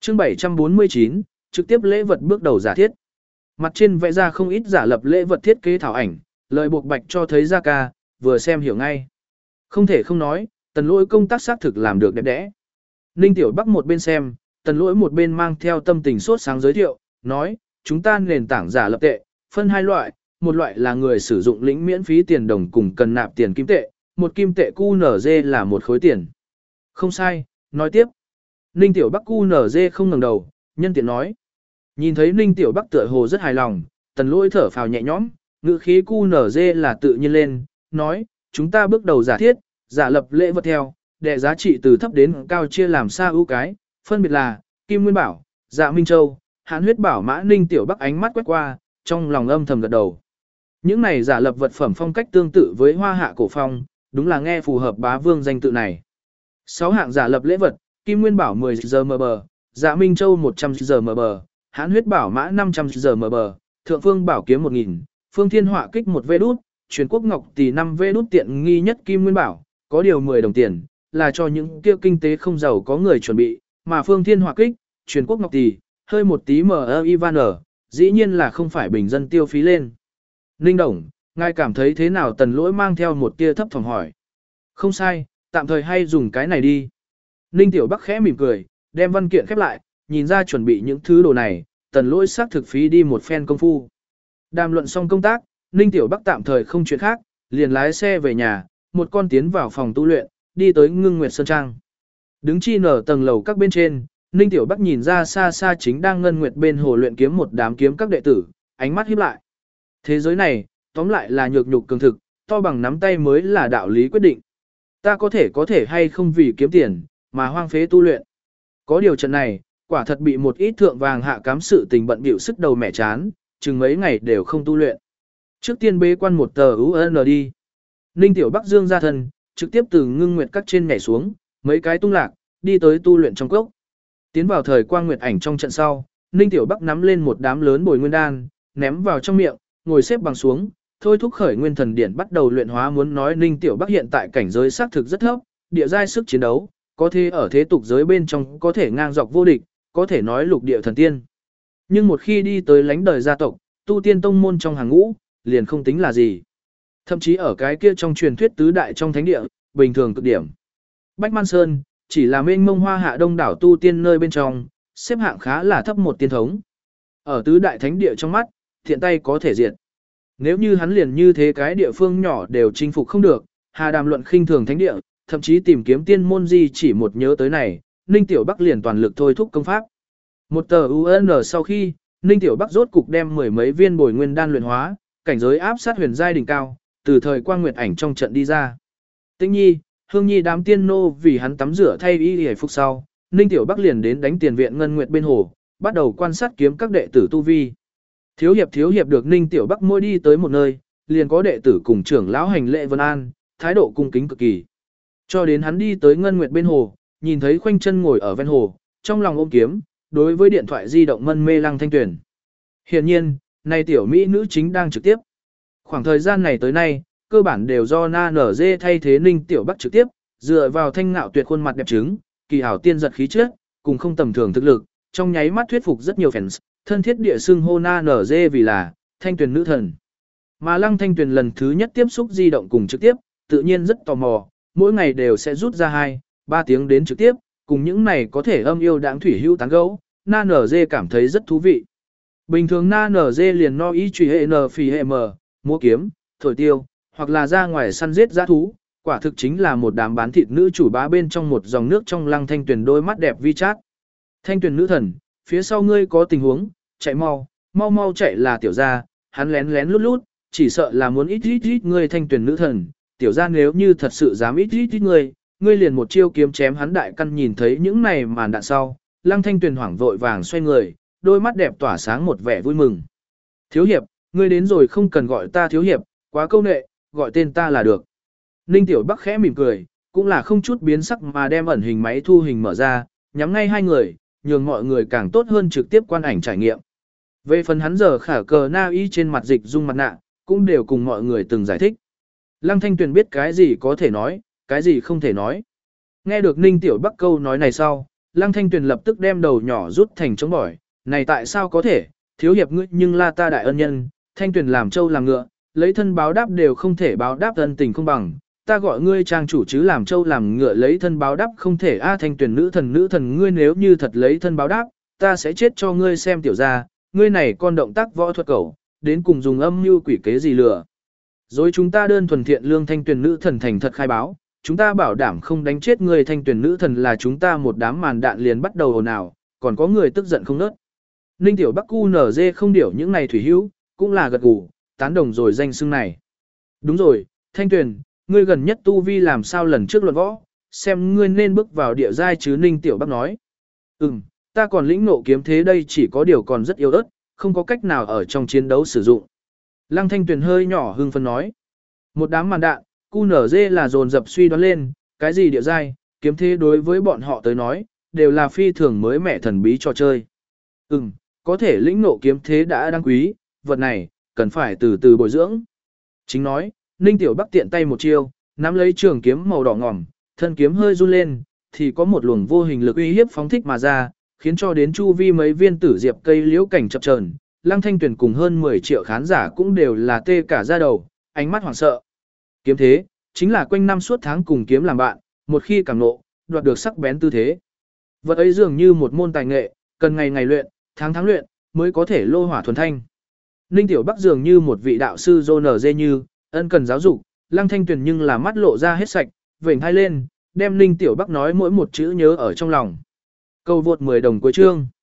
Chương 749, trực tiếp lễ vật bước đầu giả thiết. Mặt trên vẽ ra không ít giả lập lễ vật thiết kế thảo ảnh, lời buộc bạch cho thấy Gia Ca, vừa xem hiểu ngay. Không thể không nói, Tần Lỗi công tác xác thực làm được đẹp đẽ. Ninh Tiểu Bắc một bên xem, Tần Lỗi một bên mang theo tâm tình sốt sáng giới thiệu, nói, chúng ta nền tảng giả lập tệ, phân hai loại, một loại là người sử dụng lĩnh miễn phí tiền đồng cùng cần nạp tiền kim tệ, một kim tệ QNZ là một khối tiền. Không sai, nói tiếp. Ninh Tiểu Bắc QNZ không ngẩng đầu, nhân tiện nói. Nhìn thấy Ninh Tiểu Bắc tựa hồ rất hài lòng, Tần Lỗi thở phào nhẹ nhõm, ngữ khí QNZ là tự nhiên lên, nói, chúng ta bước đầu giả thiết, giả lập lễ vật theo, đệ giá trị từ thấp đến cao chia làm sao ưu cái, phân biệt là, Kim Nguyên Bảo, Dạ Minh Châu, Hán Huyết Bảo Mã. Ninh Tiểu Bắc ánh mắt quét qua, trong lòng âm thầm gật đầu. Những này giả lập vật phẩm phong cách tương tự với Hoa Hạ cổ phong, đúng là nghe phù hợp bá vương danh tự này. 6 hạng giả lập lễ vật, Kim Nguyên Bảo 10 GMB, Dạ Minh Châu 100 GMB, Hán Huyết Bảo Mã 500 GMB, Thượng Phương Bảo Kiếm 1000, Phương Thiên Họa Kích 1 V đút, Truyền Quốc Ngọc Tỷ 5 V đút. Tiện nghi nhất Kim Nguyên Bảo, có điều 10 đồng tiền, là cho những kia kinh tế không giàu có người chuẩn bị, mà Phương Thiên Họa Kích, Truyền Quốc Ngọc Tỷ, hơi một tí Ivan dĩ nhiên là không phải bình dân tiêu phí lên. Ninh Đồng, ngài cảm thấy thế nào? Tần Lỗi mang theo một tia thấp thỏm hỏi. Không sai, tạm thời hay dùng cái này đi. Ninh Tiểu Bắc khẽ mỉm cười, đem văn kiện khép lại, nhìn ra chuẩn bị những thứ đồ này, Tần Lỗi xác thực phí đi một phen công phu. Đàm luận xong công tác, Ninh Tiểu Bắc tạm thời không chuyện khác, liền lái xe về nhà, một con tiến vào phòng tu luyện, đi tới Ngưng Nguyệt Sơn Trang. Đứng chi nở tầng lầu các bên trên, Ninh Tiểu Bắc nhìn ra xa xa chính đang ngân nguyệt bên hồ luyện kiếm một đám kiếm các đệ tử, ánh mắt híp lại. Thế giới này, tóm lại là nhược nhục cường thực, to bằng nắm tay mới là đạo lý quyết định. Ta có thể hay không vì kiếm tiền, mà hoang phế tu luyện. Có điều trận này, quả thật bị một ít thượng vàng hạ cám sự tình bận bịu sức đầu mẹ chán, chừng mấy ngày đều không tu luyện. Trước tiên bế quan một tờ UN đi. Ninh Tiểu Bắc dương ra thân, trực tiếp từ ngưng nguyệt các trên nhảy xuống, mấy cái tung lạc, đi tới tu luyện trong cốc. Tiến vào thời quang nguyệt ảnh trong trận sau, Ninh Tiểu Bắc nắm lên một đám lớn bồi nguyên đan, ném vào trong miệng, ngồi xếp bằng xuống, thôi thúc khởi nguyên thần điển bắt đầu luyện hóa. Muốn nói Ninh Tiểu Bắc hiện tại cảnh giới xác thực rất thấp, địa giai sức chiến đấu, có thể ở thế tục giới bên trong có thể ngang dọc vô địch, có thể nói lục địa thần tiên. Nhưng một khi đi tới lãnh đời gia tộc, tu tiên tông môn trong hàng ngũ, liền không tính là gì. Thậm chí ở cái kia trong truyền thuyết tứ đại trong thánh địa, bình thường cực điểm. Bách Man Sơn, chỉ là mênh mông hoa hạ đông đảo tu tiên nơi bên trong, xếp hạng khá là thấp một tiên thống. Ở tứ đại thánh địa trong mắt, thiện tay có thể diệt. Nếu như hắn liền như thế cái địa phương nhỏ đều chinh phục không được, hà đàm luận khinh thường thánh địa, thậm chí tìm kiếm tiên môn gì chỉ một nhớ tới này, Ninh Tiểu Bắc liền toàn lực thôi thúc công pháp. Một tờ UN sau khi, Ninh Tiểu Bắc rốt cục đem mười mấy viên bồi nguyên đan luyện hóa, cảnh giới áp sát huyền giai đỉnh cao, từ thời quang nguyệt ảnh trong trận đi ra. Tĩnh Nhi, Hương Nhi đám tiên nô vì hắn tắm rửa thay y hề phục sau, Ninh Tiểu Bắc liền đến đánh tiền viện ngân nguyệt bên hồ, bắt đầu quan sát kiếm các đệ tử tu vi. Thiếu hiệp được Ninh Tiểu Bắc mỗi đi tới một nơi, liền có đệ tử cùng trưởng lão hành lễ vân an, thái độ cung kính cực kỳ. Cho đến hắn đi tới ngân nguyệt bên hồ, nhìn thấy khoanh chân ngồi ở ven hồ, trong lòng ôm kiếm, đối với điện thoại di động mân mê Lăng Thanh Tuyền. Hiển nhiên, này tiểu mỹ nữ chính đang trực tiếp. Khoảng thời gian này tới nay, cơ bản đều do Na Nở Dê thay thế Ninh Tiểu Bắc trực tiếp, dựa vào thanh ngạo tuyệt khuôn mặt đẹp trứng, kỳ hảo tiên giật khí chất, cùng không tầm thường thực lực, trong nháy mắt thuyết phục rất nhiều fans, thân thiết địa xưng hô Na Nở Dê vì là Thanh Tuyền nữ thần. Mà Lăng Thanh Tuyền lần thứ nhất tiếp xúc di động cùng trực tiếp, tự nhiên rất tò mò, mỗi ngày đều sẽ rút ra 2-3 tiếng đến trực tiếp, cùng những này có thể âm yêu đáng thủy hữu tán gẫu, Na Nở Dê cảm thấy rất thú vị. Bình thường Na Nở Dê liền no ý truy hệ nở phì hệ mờ, múa kiếm, thổi tiêu, hoặc là ra ngoài săn giết dã thú, quả thực chính là một đám bán thịt nữ chủ bá bên trong một dòng nước trong. Lăng Thanh Tuyền đôi mắt đẹp vi chát. Thanh Tuyền nữ thần, phía sau ngươi có tình huống, chạy mau chạy là tiểu gia, hắn lén lén lút lút, chỉ sợ là muốn ít ngươi. Thanh Tuyền nữ thần, tiểu gia nếu như thật sự dám ít ngươi liền một chiêu kiếm chém hắn đại căn. Nhìn thấy những này màn đạn sau, Lăng Thanh Tuyền hoảng vội vàng xoay người, đôi mắt đẹp tỏa sáng một vẻ vui mừng. Thiếu hiệp, ngươi đến rồi, không cần gọi ta thiếu hiệp, quá câu nệ, gọi tên ta là được. Ninh Tiểu Bắc khẽ mỉm cười, cũng là không chút biến sắc mà đem ẩn hình máy thu hình mở ra, nhắm ngay hai người, nhường mọi người càng tốt hơn trực tiếp quan ảnh trải nghiệm. Về phần hắn giờ khả cờ na y trên mặt dịch dung mặt nạ, cũng đều cùng mọi người từng giải thích. Lăng Thanh Tuyền biết cái gì có thể nói, cái gì không thể nói. Nghe được Ninh Tiểu Bắc câu nói này sau, Lăng Thanh Tuyền lập tức đem đầu nhỏ rút thành trống bỏi, này tại sao có thể, thiếu hiệp ngươi nhưng là ta đại ân nhân, Thanh Tuyền làm trâu làm ngựa, lấy thân báo đáp đều không thể báo đáp ân tình không bằng, ta gọi ngươi trang chủ chứ làm trâu làm ngựa lấy thân báo đáp không thể a Thanh Tuyền nữ thần ngươi nếu như thật lấy thân báo đáp, ta sẽ chết cho ngươi xem tiểu ra, ngươi này con động tác võ thuật cẩu, đến cùng dùng âm mưu quỷ kế gì lừa. Rồi chúng ta đơn thuần thiện lương Thanh Tuyền nữ thần thành thật khai báo, chúng ta bảo đảm không đánh chết người Thanh Tuyền nữ thần là chúng ta một đám màn đạn liền bắt đầu ồn ào, còn có người tức giận không nớt. Ninh Tiểu Bắc cu nở dê không điểu những này thủy hữu, cũng là gật gù, tán đồng rồi danh xưng này. Đúng rồi, Thanh Tuyền, ngươi gần nhất tu vi làm sao lần trước luận võ, xem ngươi nên bước vào địa giai chứ Ninh Tiểu Bắc nói. Ta còn lĩnh nộ kiếm thế đây chỉ có điều còn rất yếu ớt, không có cách nào ở trong chiến đấu sử dụng. Lăng Thanh Tuyền hơi nhỏ hưng phấn nói. Một đám màn đạn, QNZ là dồn dập suy đoán lên, cái gì địa giai, kiếm thế đối với bọn họ tới nói, đều là phi thường mới mẻ thần bí trò chơi. Có thể lĩnh nộ kiếm thế đã đáng quý, vật này, cần phải từ từ bồi dưỡng. Chính nói, Ninh Tiểu Bắc tiện tay một chiêu, nắm lấy trường kiếm màu đỏ ngòm, thân kiếm hơi run lên, thì có một luồng vô hình lực uy hiếp phóng thích mà ra, khiến cho đến chu vi mấy viên tử diệp cây liễu cảnh chập chờn. Lăng Thanh Tuyền cùng hơn 10 triệu khán giả cũng đều là tê cả da đầu, ánh mắt hoảng sợ. Kiếm thế, chính là quanh năm suốt tháng cùng kiếm làm bạn, một khi cảm nộ, đoạt được sắc bén tư thế. Vật ấy dường như một môn tài nghệ, cần ngày ngày luyện, tháng tháng luyện, mới có thể lô hỏa thuần thanh. Ninh Tiểu Bắc dường như một vị đạo sư dô dê như, ân cần giáo dục, Lăng Thanh Tuyền nhưng là mắt lộ ra hết sạch, vểnh hai lên, đem Ninh Tiểu Bắc nói mỗi một chữ nhớ ở trong lòng. Câu vượt 10 đồng cuối chương.